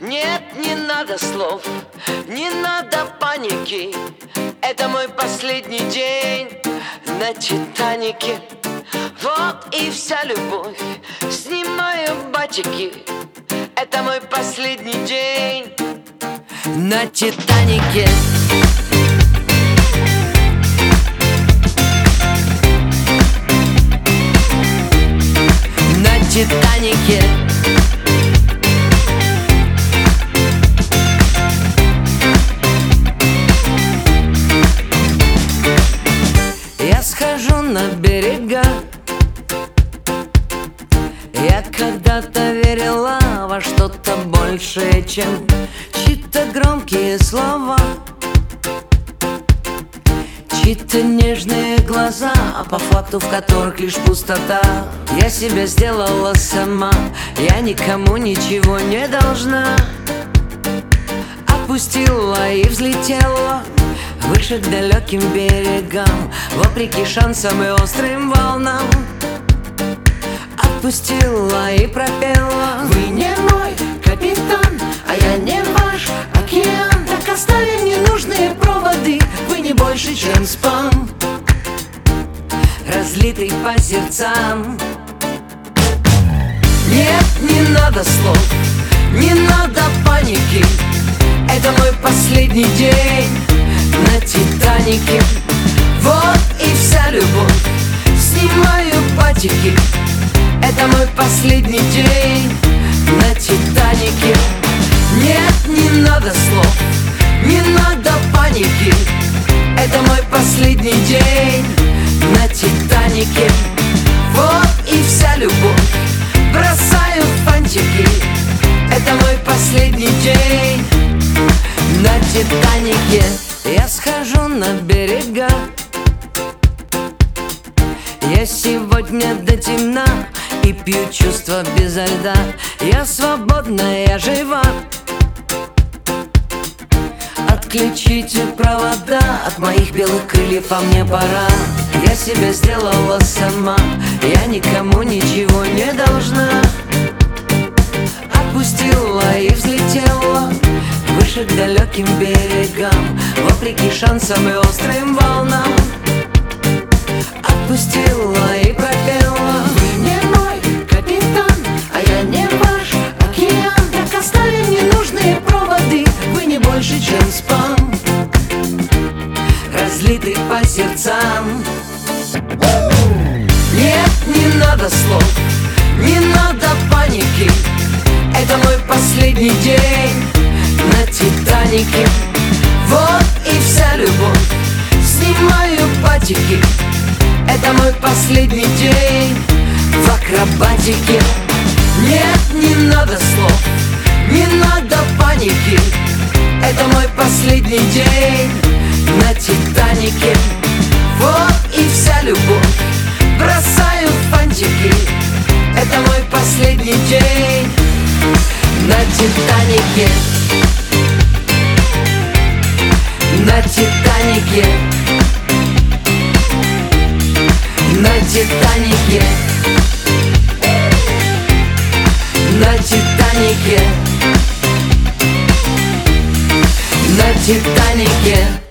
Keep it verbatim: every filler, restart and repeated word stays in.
Нет, не надо слов, не надо паники. Это мой последний день на Титанике. Вот и вся любовь, снимаю батики. Это мой последний день на Титанике. На Титанике. Я схожу на берега. Я когда-то верила во что-то большее, чем чьи-то громкие слова, чьи-то нежные глаза, а по факту в которых лишь пустота. Я себя сделала сама, я никому ничего не должна. Опустила и взлетела выше к далеким берегам, вопреки шансам и острым волнам. Отпустила и пропела: вы не мой капитан, а я не ваш океан. Так оставим ненужные проводы, вы не больше, чем спам, разлитый по сердцам. Нет, не надо слов, не надо паники. Это мой последний день на Титанике. Вот и вся любовь, снимаю батики. Это мой последний день на Титанике. Нет, не надо слов, не надо паники. Это мой последний день на Титанике. Вот и вся любовь, бросаю фантики. Это мой последний день на Титанике. Я схожу на берега. Я сегодня до темна и пью чувства безо льда. Я свободна, я жива. Отключите провода от моих белых крыльев, а мне пора. Я себя сделала сама, я никому ничего не должна. Отпустила и взлетела выше к далеким берегам, вопреки шансам и острым волнам. Отпустила и пропела: вы не мой капитан, а я не ваш океан. Так оставим ненужные проводы, вы не больше, чем спам, разлитый по сердцам. Нет, не надо слов, не надо паники. Это мой последний день на Титанике. Вот и вся любовь, снимаю батики. Это мой последний день в акробатике. Нет, не надо слов, не надо паники. Это мой последний день на Титанике. Вот и вся любовь, бросаю фантики. Это мой последний день на Титанике. На Титанике. На Титанике. На Титанике. На Титанике.